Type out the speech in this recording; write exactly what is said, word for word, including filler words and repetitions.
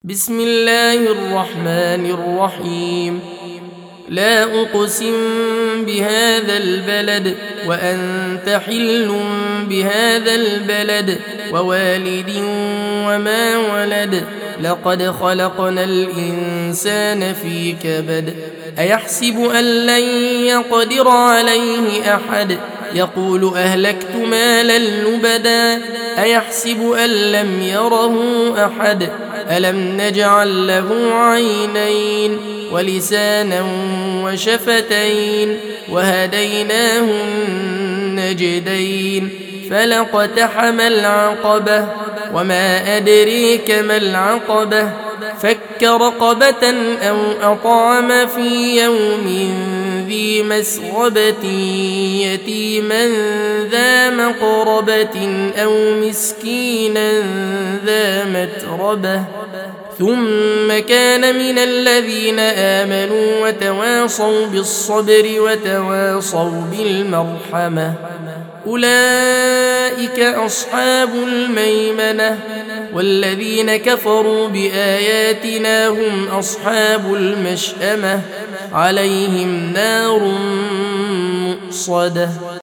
بسم الله الرحمن الرحيم. لا أقسم بهذا البلد وأنت حل بهذا البلد ووالد وما ولد. لقد خلقنا الإنسان في كبد. أيحسب أن لن يقدر عليه أحد. يقول أهلكت مالا لبدا. أيحسب أن لم يره أحد. ألم نجعل له عينين ولسانا وشفتين وهديناه النجدين. فلاقتحم العقبة وما أدريك ما العقبة. فك رقبة أو أطعم في يوم ذي مسغبة يتيما ذا مقربة أو مسكينا ذا متربة. ثم كان من الذين آمنوا وتواصوا بالصبر وتواصوا بالمرحمة. أولئك أصحاب الميمنة. والذين كفروا بآياتنا هم أصحاب المشأمة. عليهم نار مؤصدة.